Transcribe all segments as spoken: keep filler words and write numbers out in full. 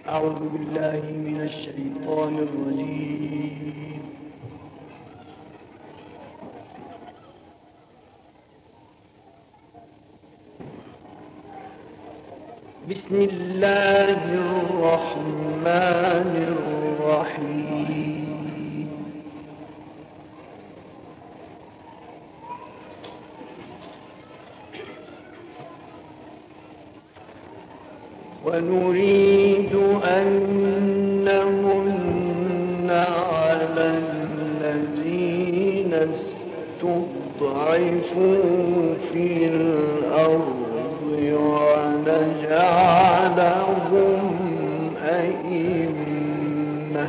أعوذ بالله من الشيطان الرجيم. بسم الله الرحمن الرحيم. ونريد أن نمن على الذين استضعفوا في الأرض ونجعلهم أئمة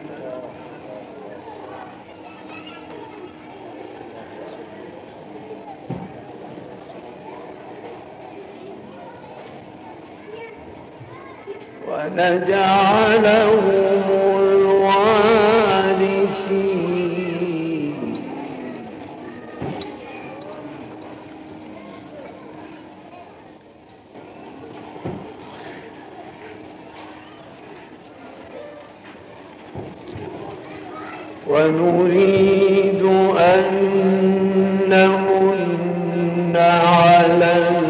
ونجعلهم الوارثين ونريد أن نمن على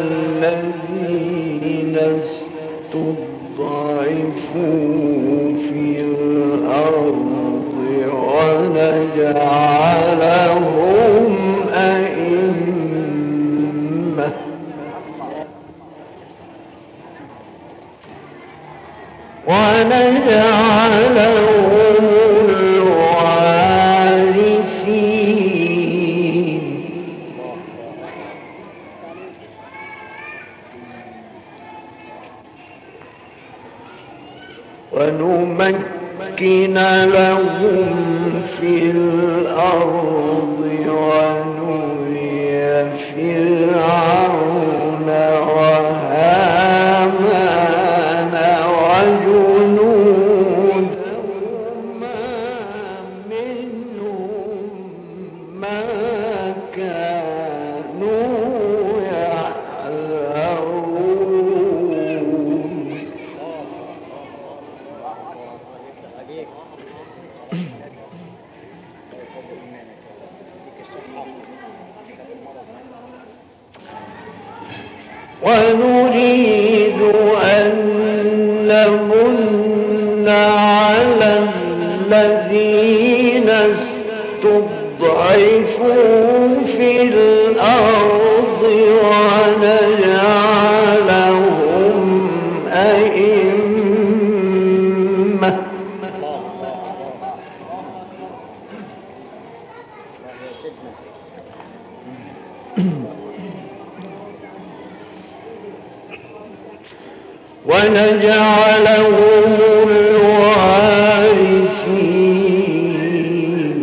الذين استضعفوا في الأرض ونجعلهم أئمة ونجعلهم الوارثين ونمكن لهم في الأرض ونري فرعون وهامان وجنودهما منهم ما كانوا يحذرون. ونريد أن نمن على الذين استضعفوا في الأرض ونجعلهم أئمة ونجعلهم الوارثين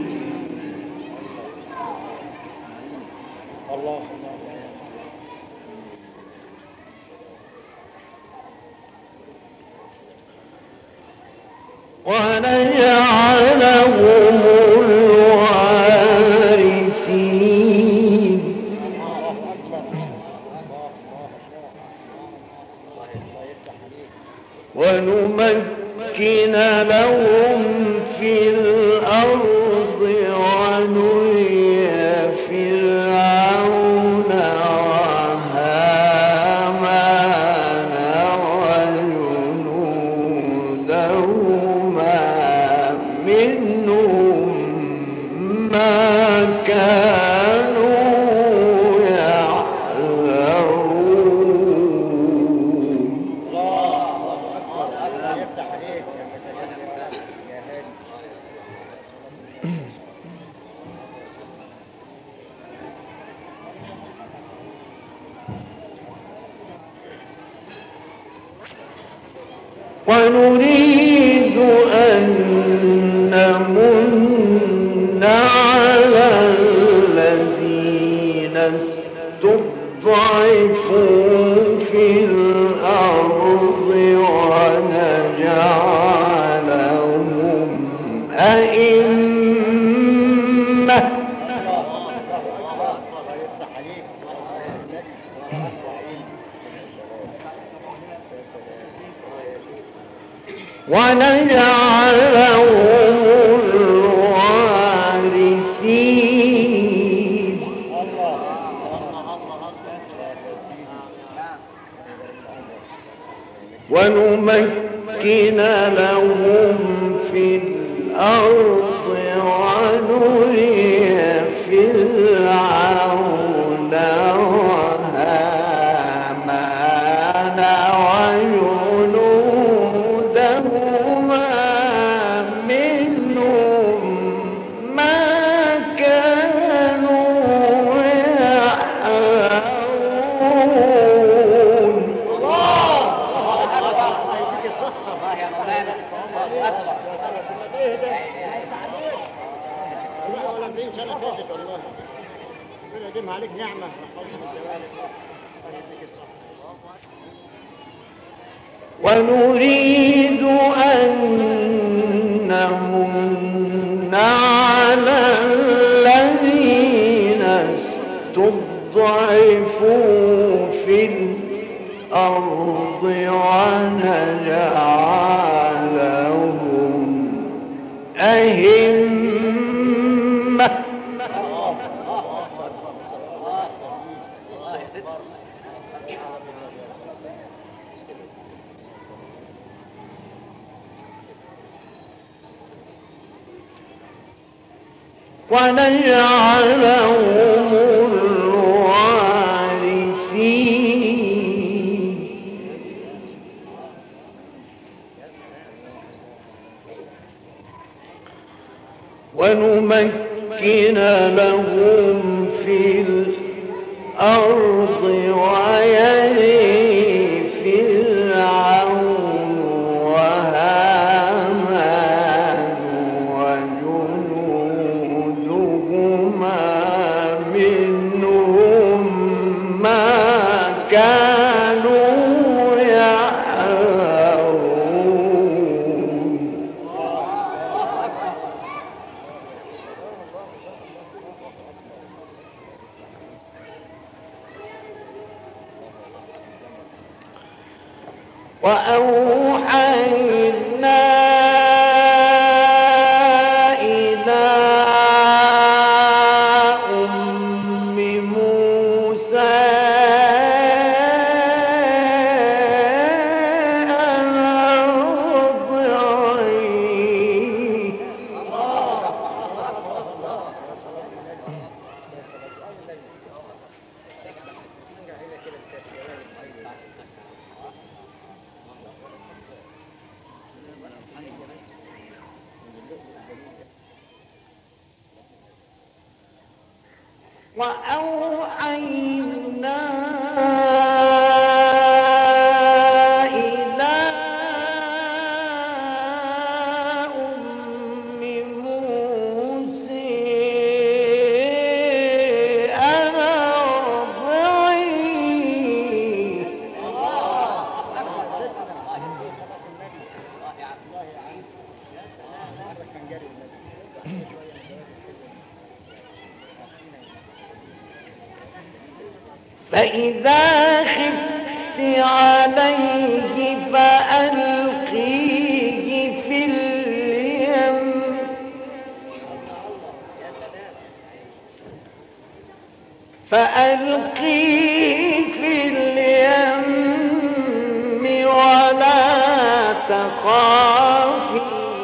ونجعلهم الوارثين ونمكن لهم في الأرض ونري فرعون وهامان وجنودهما منهم ما كانوا ونريد أن نمن على الذين استضعفوا في الأرض ونجعلهم أئمة ونجعلهم الوارثين ونمكن لهم في الأرض ونري فرعون وهامان وجنودهما منهم ما كانوا يحذرون. عليك نعمة ونريد أن نمن على الذين استضعفوا في الأرض ونجعلهم أئمة ونجعلهم الوارثين ونمكن لهم في الأرض ويري فرعون وهامان وجنودهما منهم ما كانوا يحذرون. وأوحينا إلى أم موسى أن أرضعيه وأوحينا إلى أم موسى أن أرضعيه فإذا خفت عليه فألقيه في اليم فألقيه في اليم ولا تخافي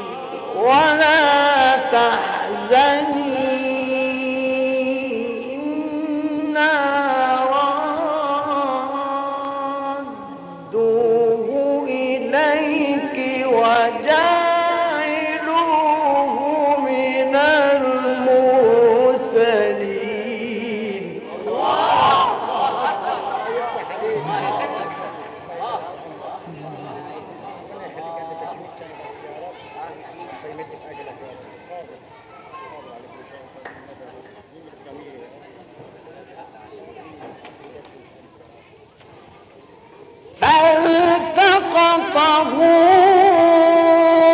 ولا تحزني وجعلوه من المرسلين. فالتقطه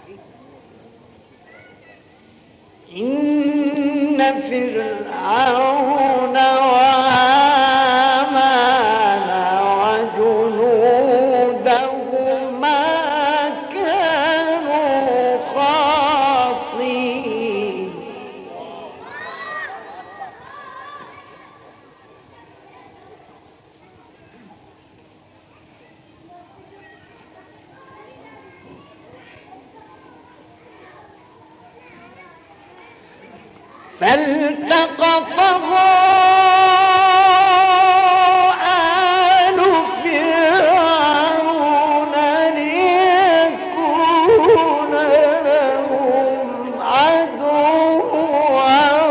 إن فرعون وهامان وجنودهما كانوا خاطئين فالتقطه آل فرعون ليكون لهم عدوا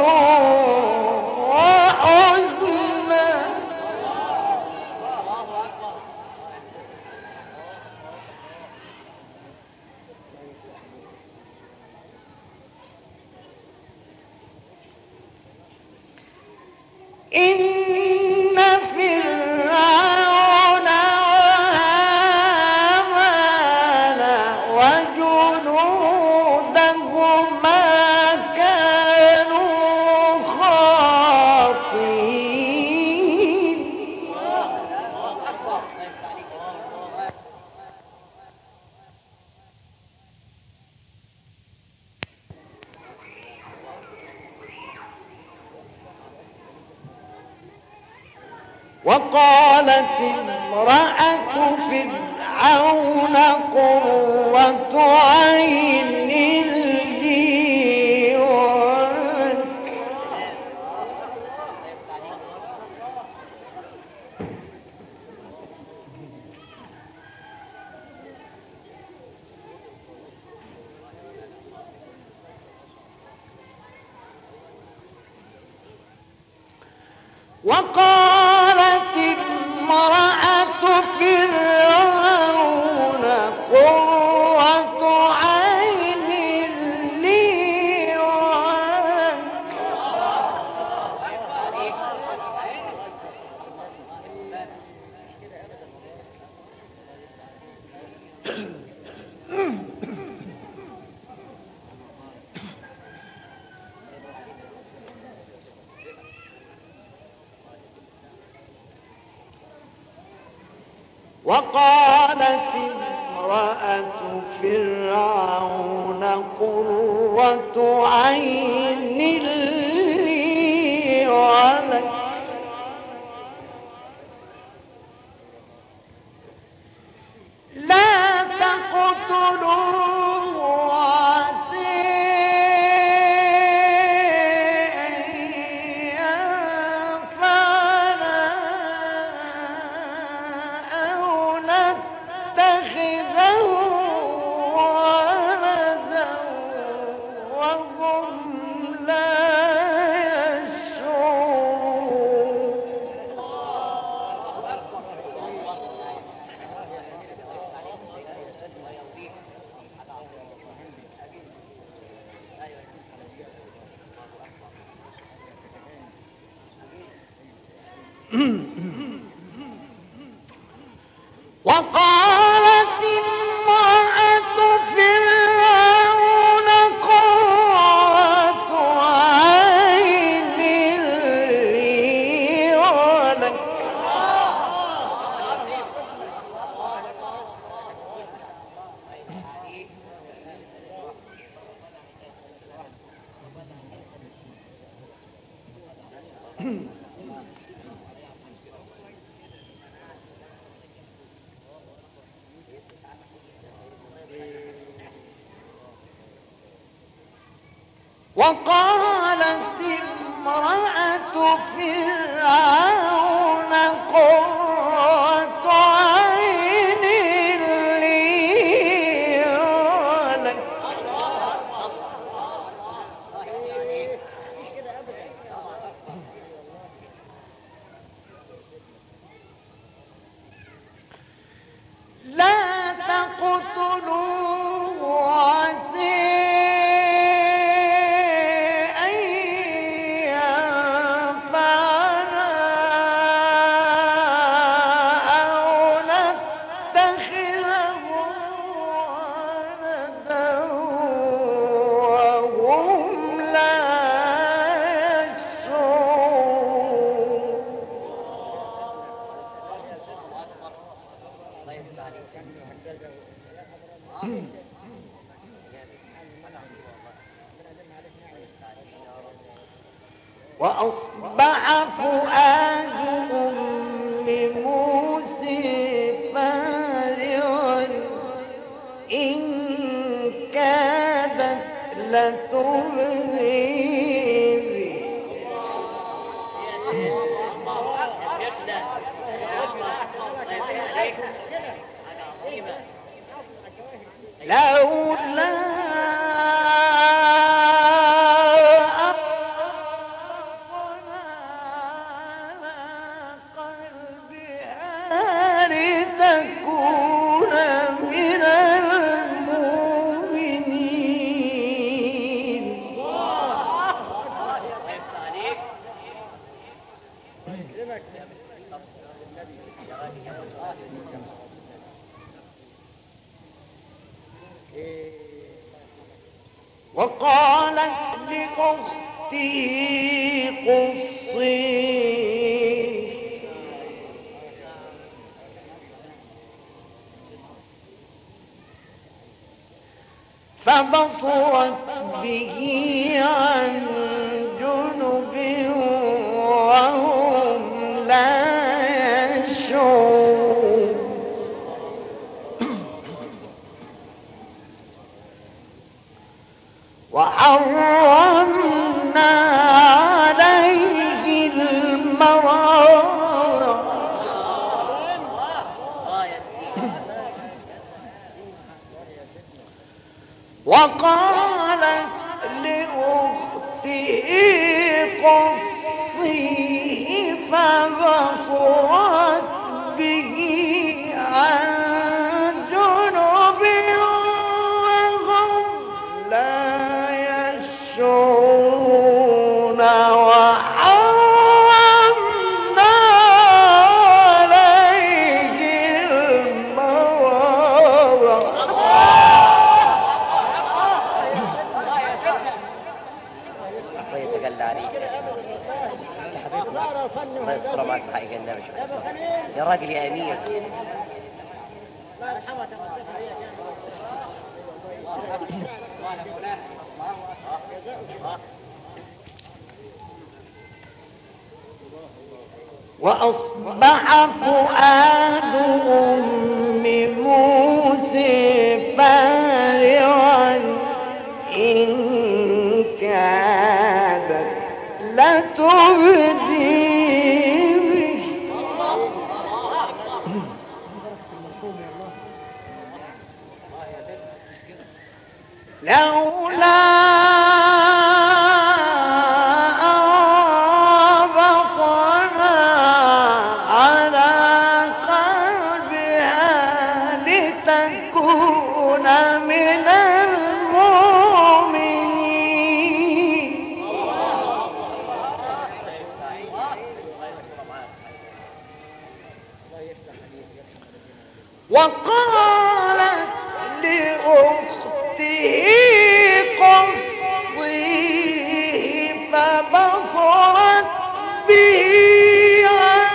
وحزنا إن فرعون وهامان وجنودهما كانوا خاطئين وقالت امرأة فرعون قرة عين لي ولك وقالت امرأة فرعون قرة عين لي ولك وقالت امرأة فرعون قرة عين لي ولك لا تقتلوه عسى أن ينفعنا أو نتخذه ولدا وهم لا يشعرون وقالت امرأة فرعون قرة عين لي ولك وقالت امرأة فرعون قرة عين لي ولك لا تقتلوه عسى أن ينفعنا وأصبح فؤاد أم موسى فارغا إن كادت لتبدي به لولا أربطنا على قلبها لتكون من المؤمنين. وقالت لأخته قصيه فبصرت به عن جنب وهم لا يشعرون. وحرمنا عليه المراضع وقالت لأخته قصيه فبصرت به عن جنب وهم لا يشعرون. وحرمنا عليه المراضع يتقلى عليك الله يستر معك حقيقة النبي. يا راجل يا أمير وأصبح فؤاد أم موسى فارغا إن كادت لتبدي به لولا أربطنا على قلبها لتكون من المؤمنين. وقالت لأخته قصيه فبصرت به عن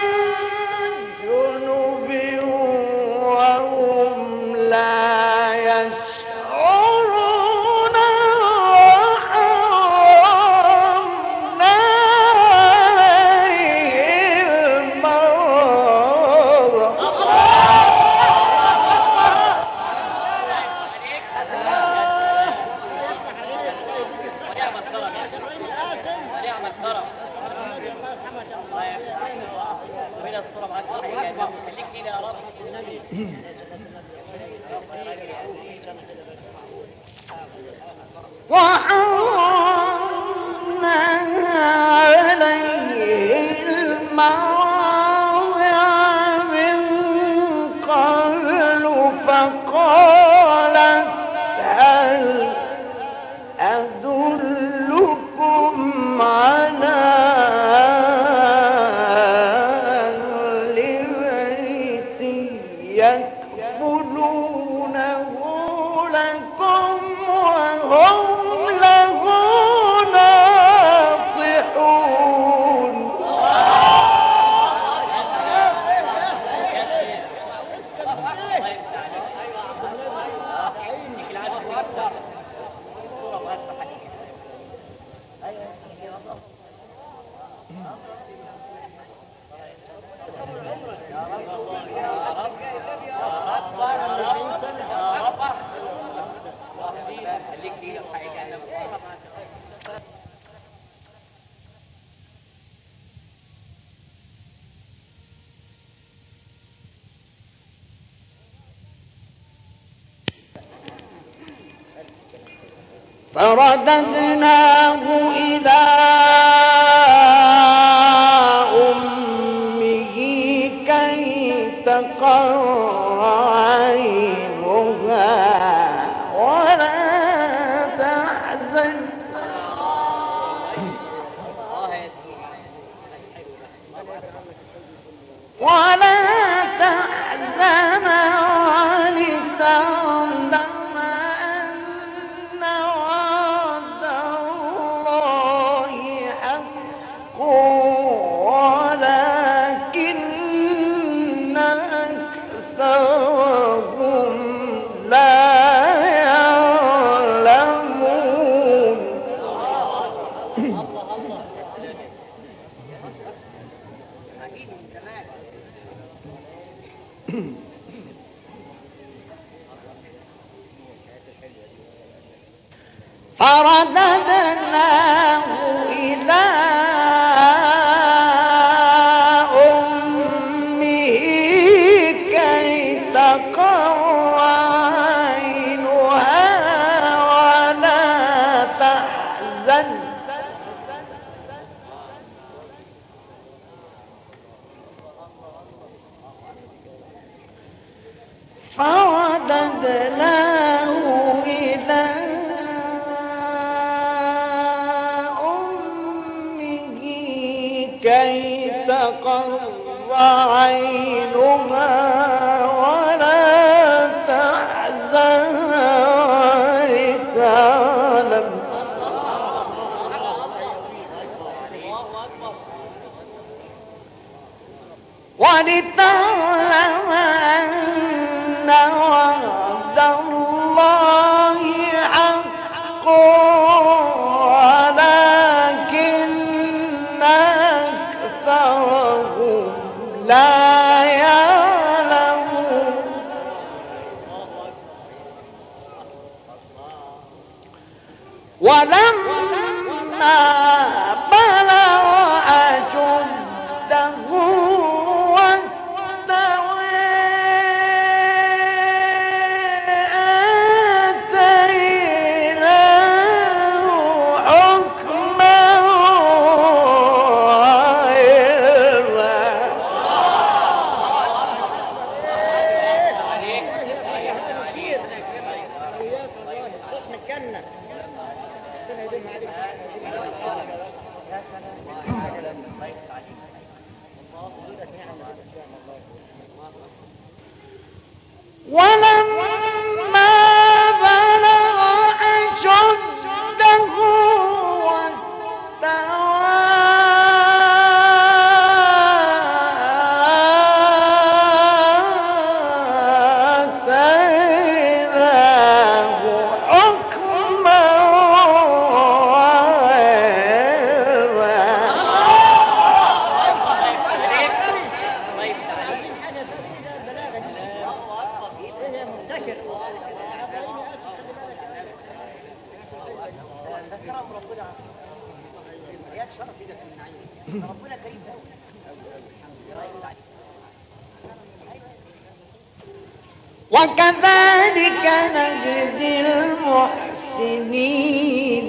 جنب وهم لا يشعرون. وحرمنا عليه المراضع وحرمنا عليه المراضع من قبل فقالت هل أدلكم على أهل بيت يكفلونه لكم وهم له ناصحون. فرددناه إلى أمه كي تقر عينها ولا تحزن ولا تحزن ولتعلم فرددناه إلى أمه كي تقر عينها ولا تحزن فرددناه إلى كي تقر عينها ولا تحزن ولتعلم ولتعلم أن وعد الله حق لا يعلمون ولما بلغ أشده واستوى آتيناه حكما ولما بلغ أشده واستوى آتيناه حكما ربنا كريم وكذلك نجزي المحسنين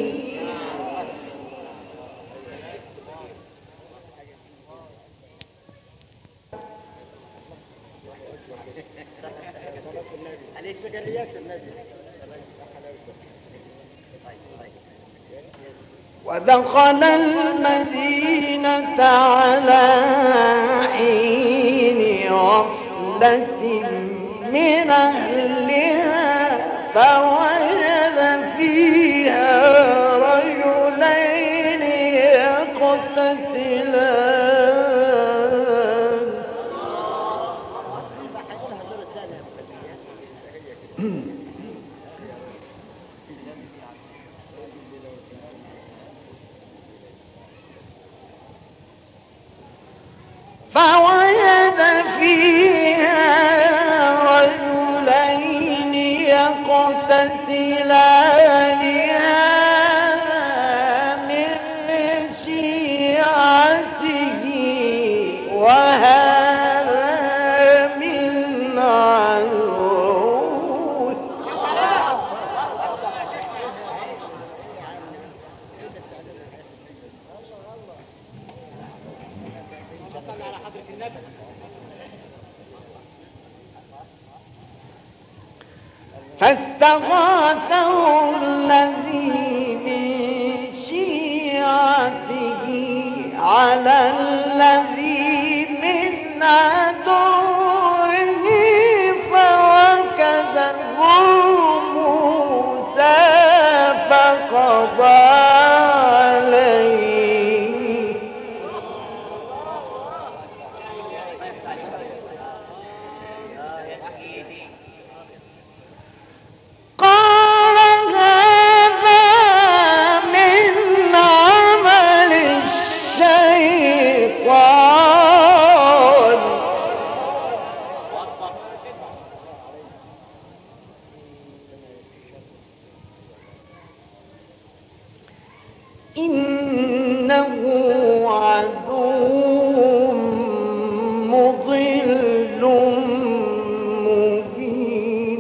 ودخل المدينة على حين غفلة من أهلها فوجد فيها رجلين يقتتلان فوجد فيها رجلين يقتتلان فاستغاثه الذي من شيعته على الذي من عدوه فوكزه موسى فقضى عليه قال هذا من عمل الشيطان إنه عدو مضل مبين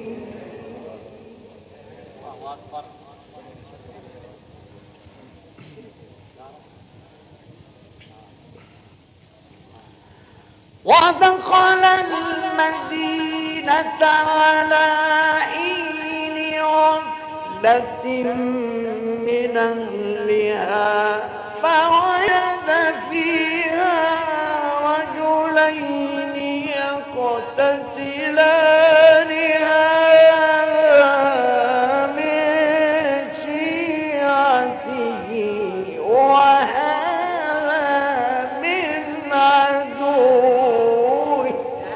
ودخل المدينة على حين غفلة من أهلها فوجد فيها رجلين يقتتلان هذا من شيعته وهذا من عدوه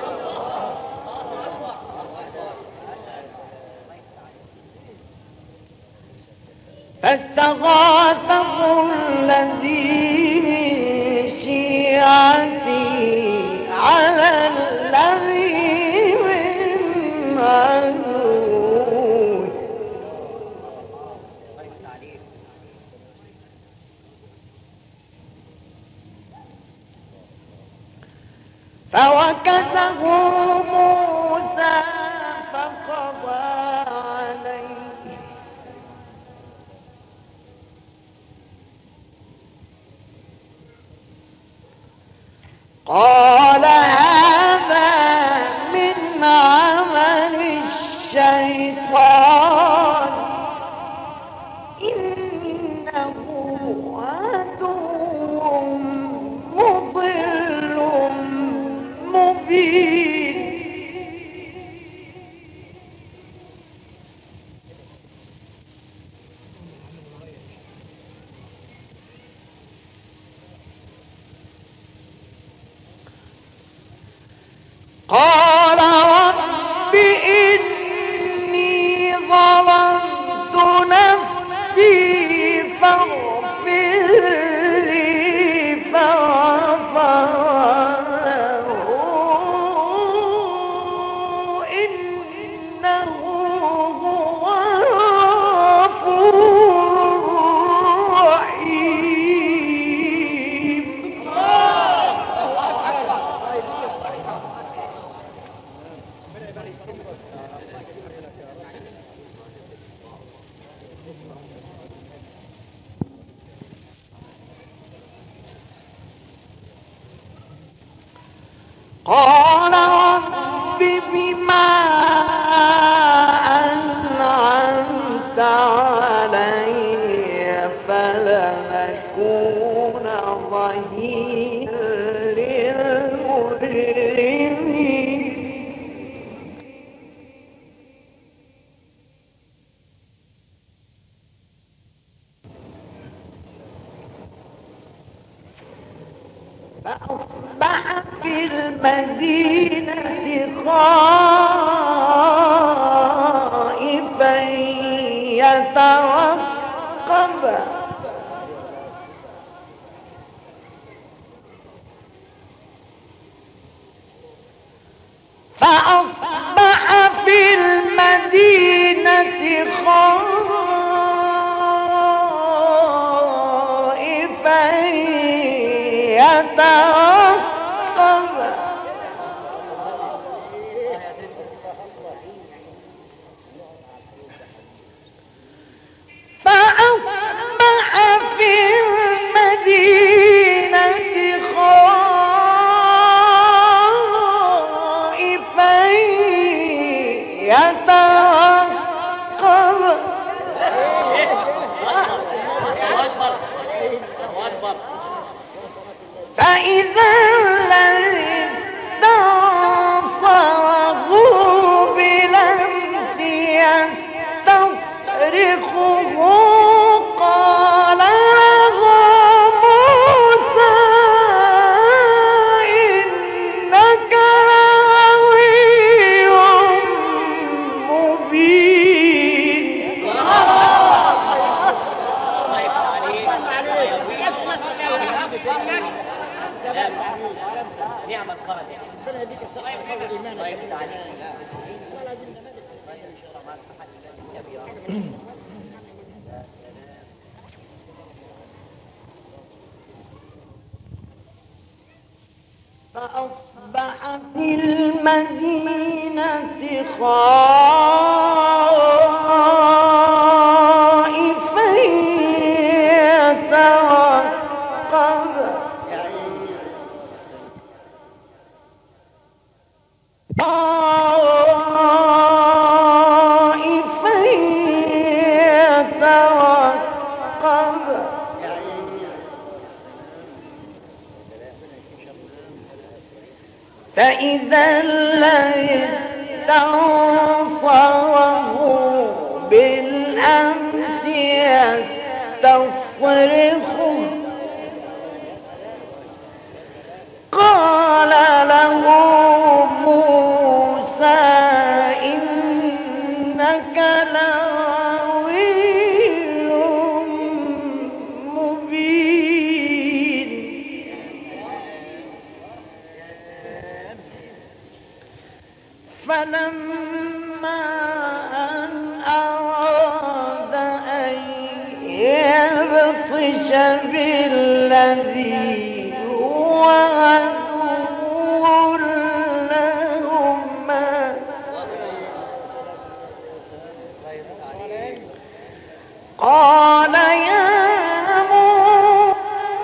فاستغاثه الذي من شيعته على الذي من عدوه فوكزه موسى فقضى عليه قال هذا من عمل الشيطان إنه عدو مضل مبين قال رب إني ظلمت نفسي فاغفر لي فغفر له إنه هو الغفور الرحيم قال رب بما أنعمت علي فلن أكون ظهيرا للمجرمين فأصبح في المدينة خائفا يترقب فأصبح في المدينة خائفا يترقب فأصبح في المدينة خائفا فإذا الذي استنصره بالأمس يستصرخه قال له موسى إنك لغوي مبين. نعم القرن. ربنا يديك الصلاة ويحفظ الإيمان. الله يفتح عليك. فأصبح في المدينة خائفا يترقب خائفا يترقب فإذا الذي استنصره بالأمس يستصرخه قال له موسى إنك لغوي مبين. فلما أن أراد أن يبطش بالذي هو عدو لهما قال يا موسى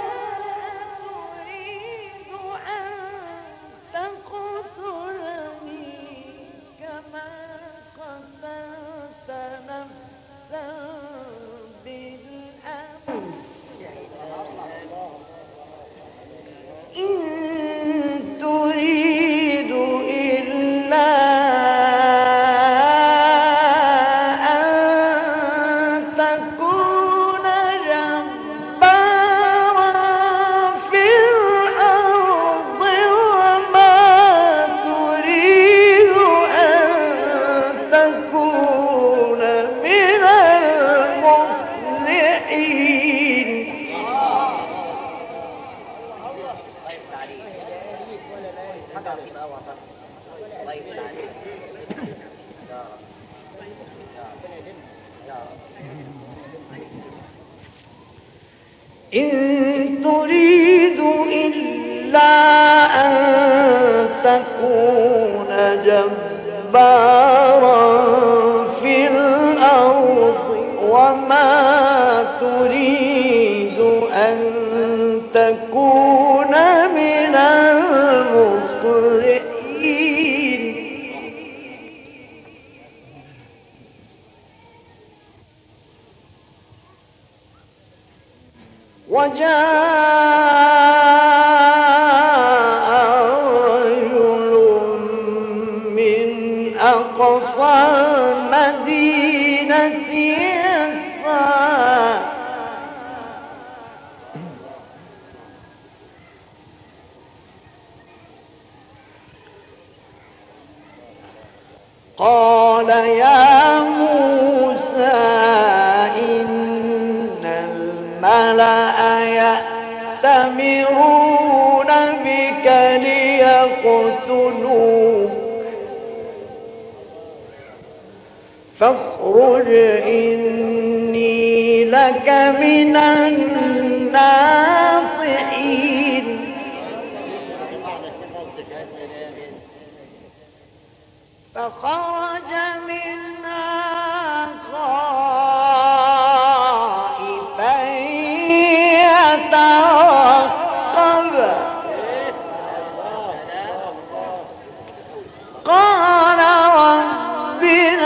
تريد أن تقتلني كما قتلت نفسا بالأمس إن تريد إلا أن تكون جبارا في الأرض وما تريد أن تكون من المصلحين. إن تريد إلا أن تكون جبارا في الأرض وما تريد أن تكون من المصلحين. وجاء رجل من أقصى المدينة يسعى قال يا موسى إن الملأ يأتمرون بك ليقتلوك فاخرج إني لك من الناصحين. فخرج منها خائفا يترقب قال رب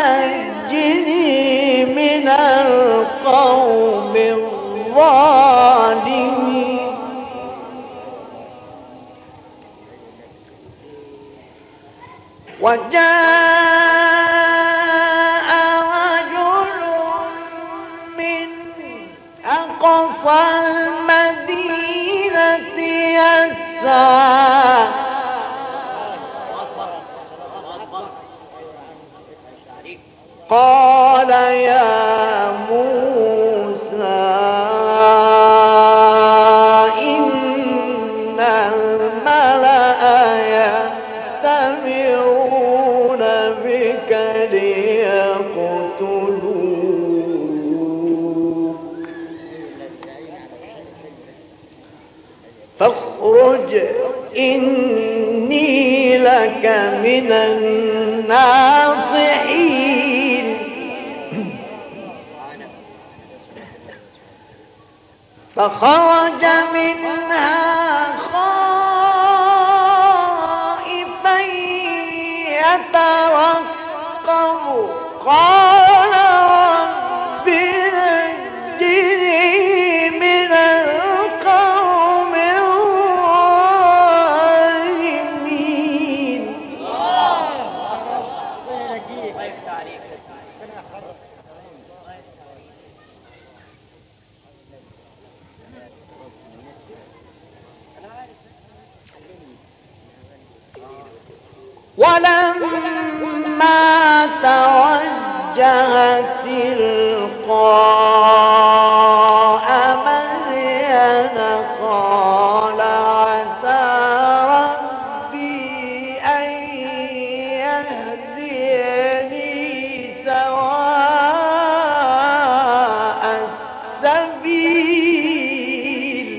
نجني من القوم الظالمين. وجاء رجل من أقصى المدينة يسعى قال يا موسى إن الملأ يأتمرون بك ليقتلوك فاخرج إني لك من الناصحين فخرج منها خائفا يترقب قال رب نجني من القوم الظالمين ولما توجه تلقاء مدين قال عسى ربي أن يهديني سواء السبيل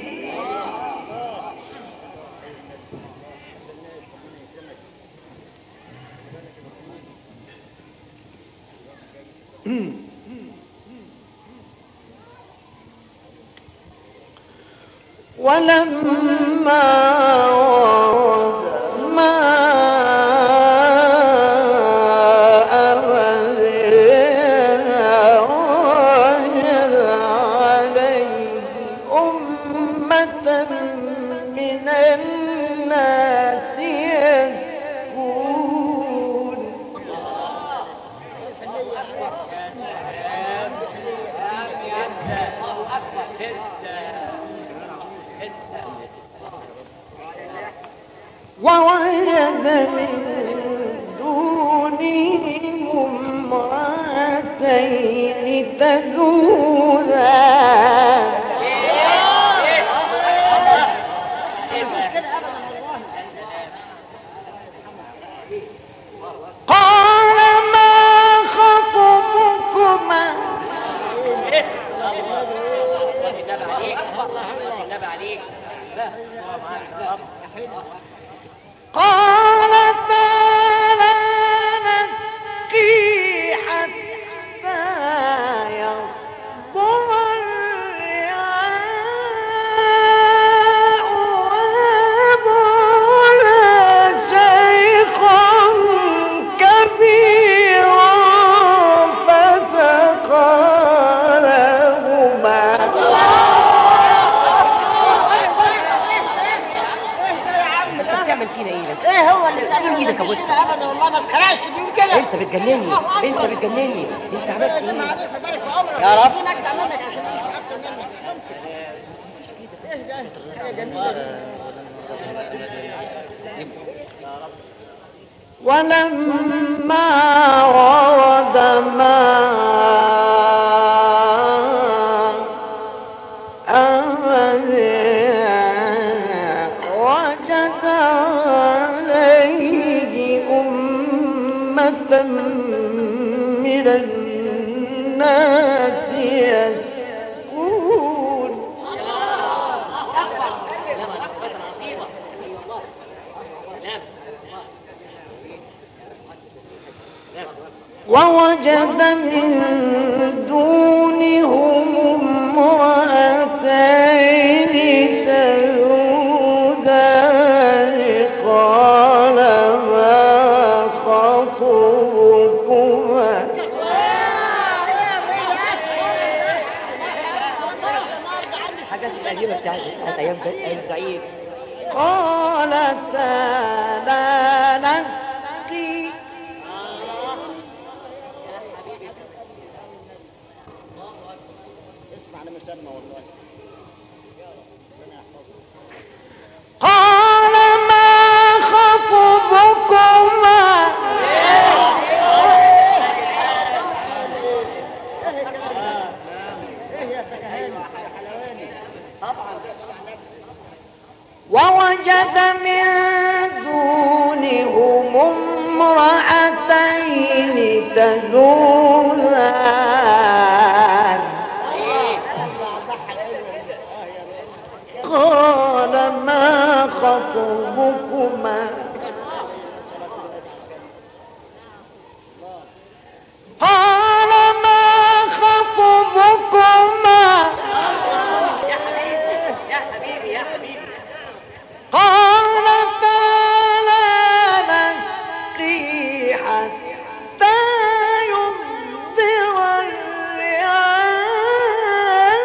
ولما ورد ماء مدين وجد عليه أمة من الناس يسكون ووجد من دونهم امرأتين تذودان قال ما خطبكما قالتا لا نسقي حتى يصدر الرعاء وأبونا شيخا كبيرا فسقى لهما بتعمل فينا ايه بس؟ ايه هو اللي مين ايدك يا ابو لا ابدا والله ما اتخرجش بيقول كده انت بتجنني انت بتجنني انت عملت ايه بارك في عمرك يا رب. مين اجدع منك عشان اكتر منك ايه ده حاجه جميله دي ولما ورد ماء مدين وجد عليه أمة من الناس يسكون ووجد من دونهم امرأتين تذودان قال ما خطبكما حاجات القديمه بتاعت ايام زعيم قالتا لا نسقي قال ما خطبكما ووجد من دونهم امرأتين تذودان قال ما خطبكما قال ما خطبكما يا حبيبي يا حبيبي يا حبيبي قالتا لا نسقي حتى يصدر الرعاء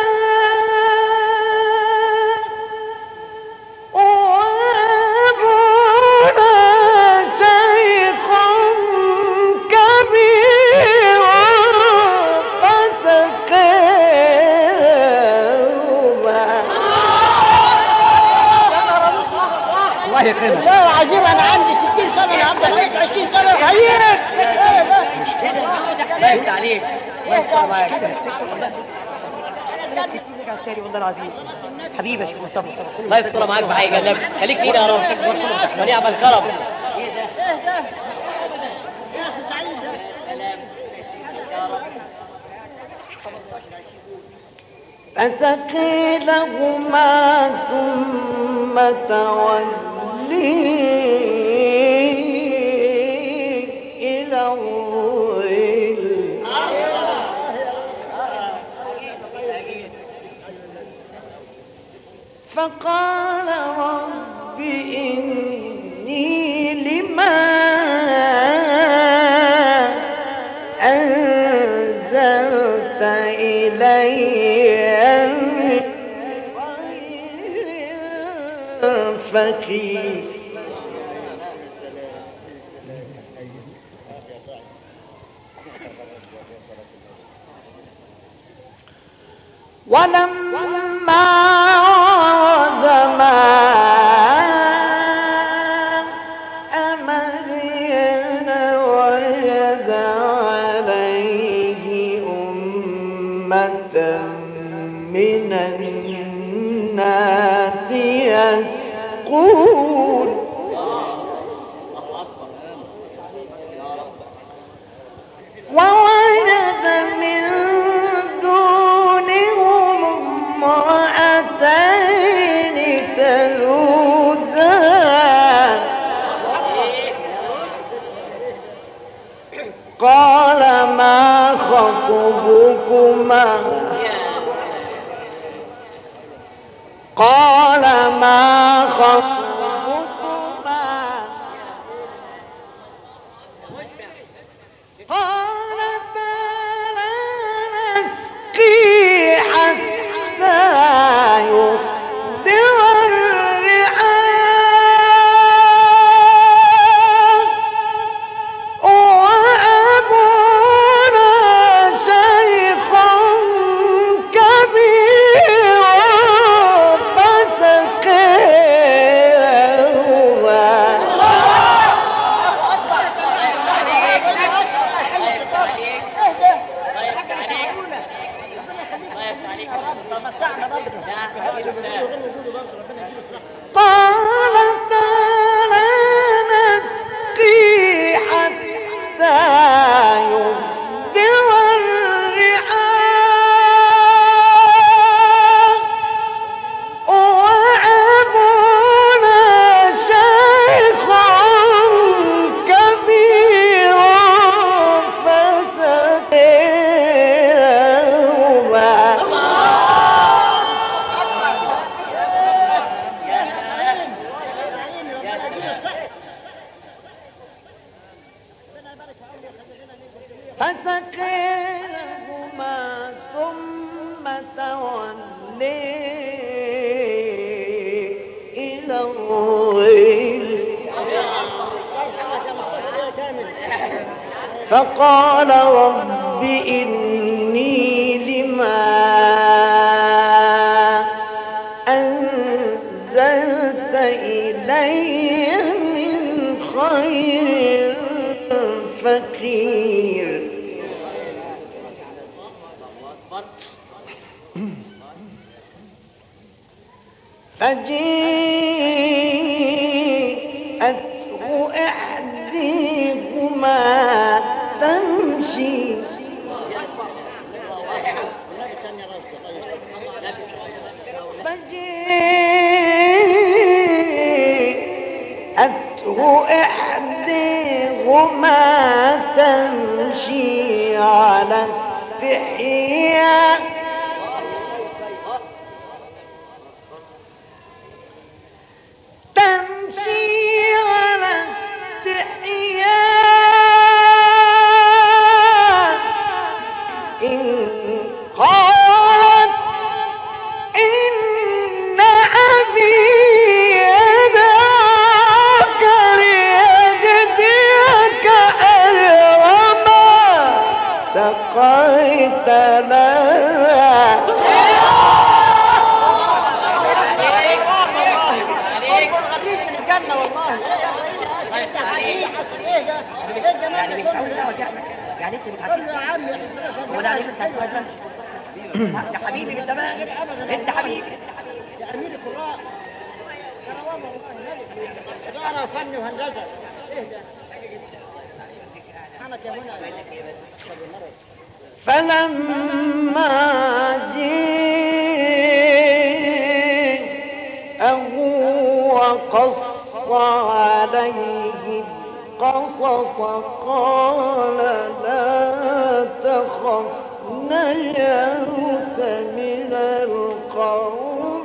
وأبونا شيخ كبير فسقيهما الله يكرمك. لا عجيب، انا عندي ستين سنه النهارده عليك عشرين سنه خير. الله يفتح عليك. الله يستر معاك. والله العظيم حبيبي يا شيخ مصطفى، الله يستر معاك بحاجه جنبك، خليك كده يا رب ونعم الكرم. فسقي لهما ثم تولي إلى الظل فقال رب إني لما أنزلت إلي فقير ولما عاد ماء مدين وجد عليه أمة من الناس يسقون ووجد من دونهم امرأتين تذودان قال ما خطبكما قال ما خطبكما قالتا لا نسقي حتى يصدر الرعاء وأبونا شيخ كبير فسقيهما قالتا لا نسقي حتى يصدر الرعاء وأبونا شيخ كبير فسقيهما فسقي لهما ثم تولي إلى الظل فقال رب إني لما فجيءته إحديهما تمشي فجيءته إحديهما تمشي على استحياء تمشي على استحياء إن قالت إن أبي يدعوك ليجزيك أجر ما سقيت لنا. يعني مش عاوز يعني انت بتحكي ولا عليك انت يا حبيبي من زمان انت حبيبي يا امير القراء انا والله اداره وفن وهندسه اهدى حمك يا منى. فلما جاءه وقص عليه القصص قال لا تخف نجوت من القوم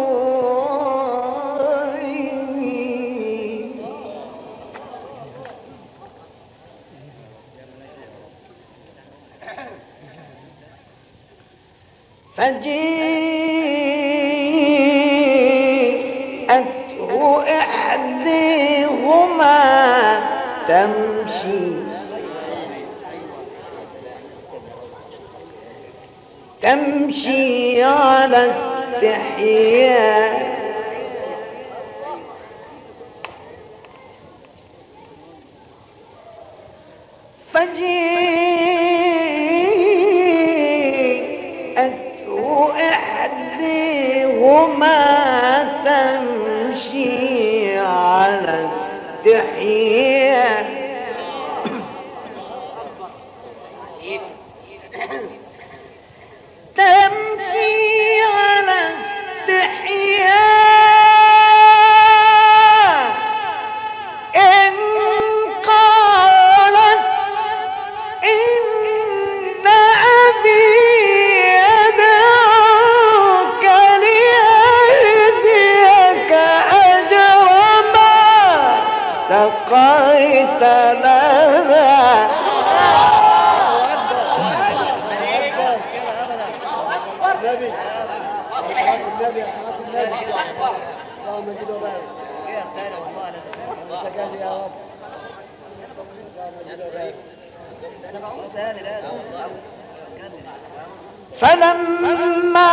الظالمين. فجيءته إحديهما تمشي تمشي على استحياء فجيءته إحديهما تمشي على استحياء تمشي على استحياء إن قالت إن أبي يدعوك ليجزيك أجر ما سقيت لنا. فلما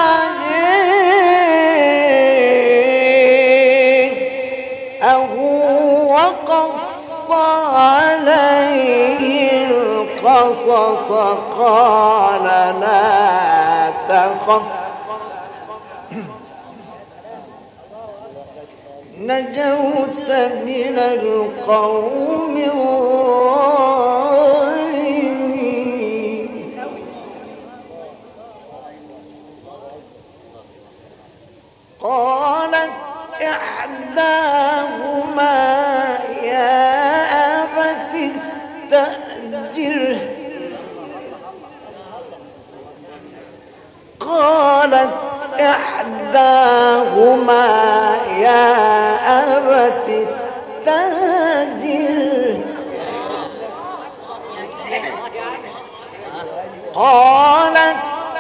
جاءه وقص عليه القصص قال لا تخف نجوت من القوم الظالمين. قالت إحداهما يا أبت استأجره قالت إحداهما يا أبت استأجره قالت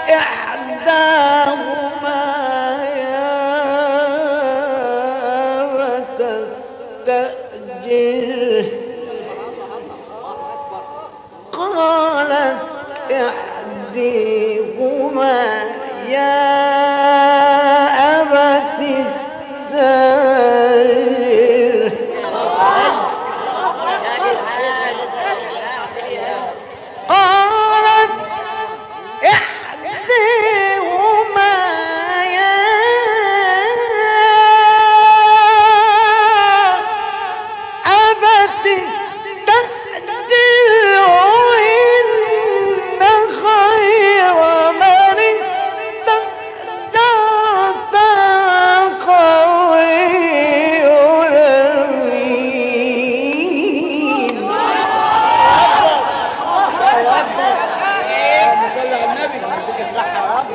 إحداهما يا أبت استأجره قالت إحداهما يا أبت استأجره قالت إحداهما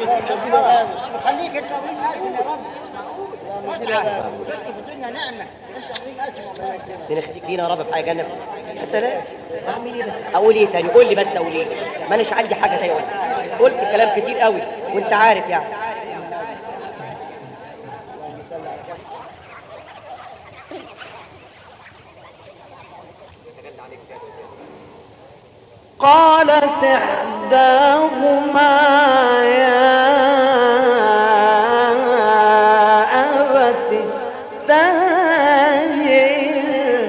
خليك انت ابوي قاسم يا رب. الدنيا نعمه انت ابوي قاسم ربنا يخليك لينا يا رب في حاجه جنه. يا سلام، اعمل ايه بس؟ اقول ايه تاني؟ قول لي بس اقول ايه؟ مانيش عندي حاجه تاني اقولها. قلت كلام كتير قوي وانت عارف يعني. قالت إحداهما يا أبت استأجر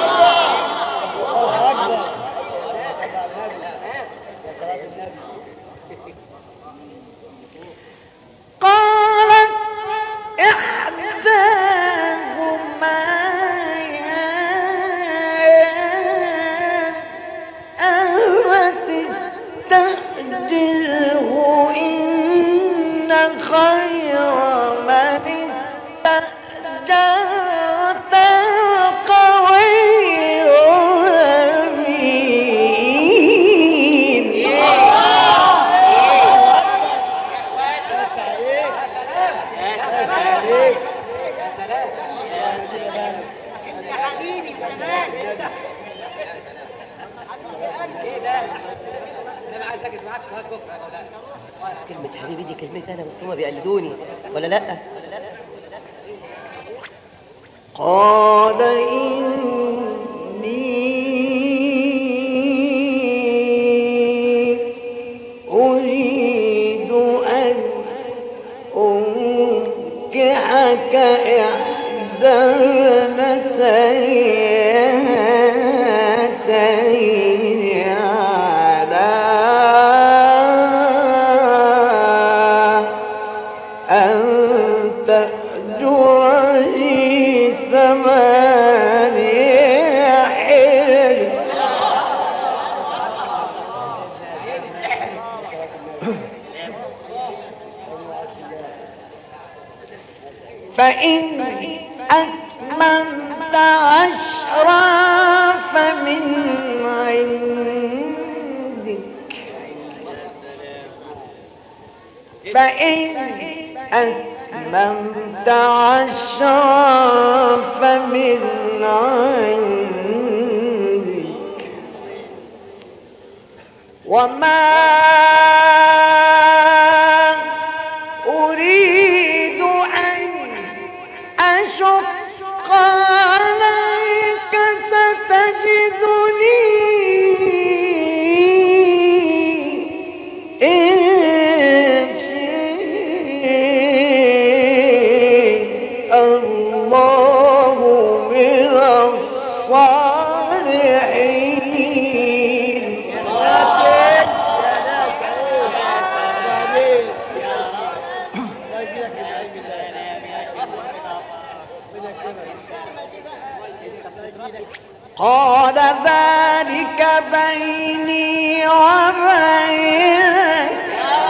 قالت إحداهما يا أبت استأجره إن خير من استأجرت القوي الأمين. كلمة حبيبي دي كلمتي أنا، بس هما بيقلدوني ولا لأ؟ قال إني أريد أن أنكحك إحدى ابنتين على أن تأجرني ثمانية حجج فإن أتممت عشرا فمن عندك فإن أتممت عشرا فمن عندك وما أريد أن أشق عليك ستجدني إن شاء الله من الصالحين. قال ذلك بيني وبينك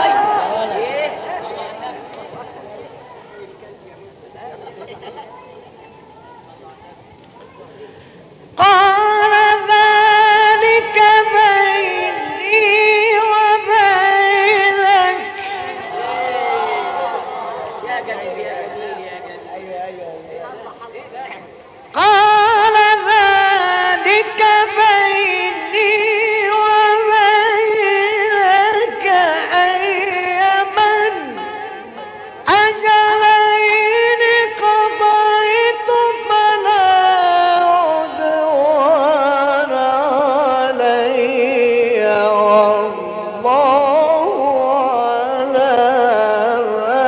قال ذلك بيني وبينك قال ذلك بيني وبينك أيما أجلين قضيت فلا عدوان علي والله على ما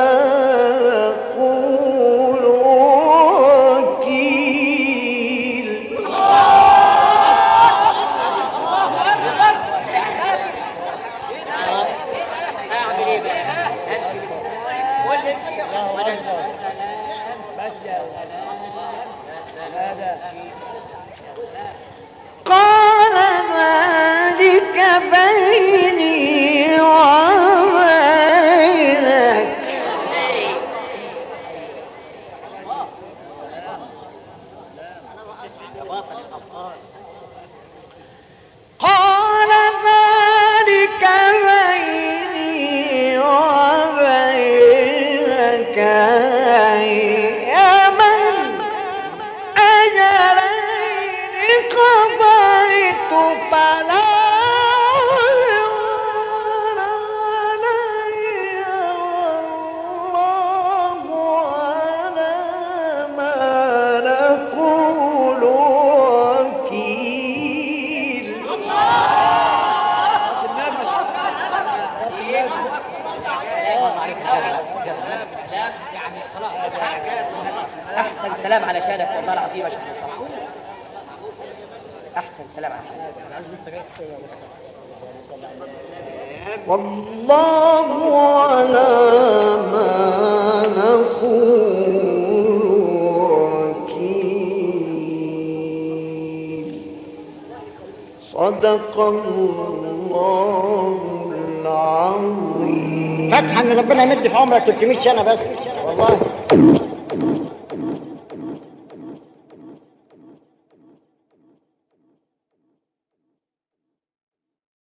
نقول وكيل. قال ذلك بيني وبينك قال ذلك بيني وبينك عليك يا جدع. يعني خلاص احسن سلام على شانك والله العظيم يا شيخ مصطفى. احسن سلام على شانك. والله على ما نقول وكيل. صدق الله العظيم. فتحا ان ربنا يمد في عمرك ثلاثمية سنه بس والله.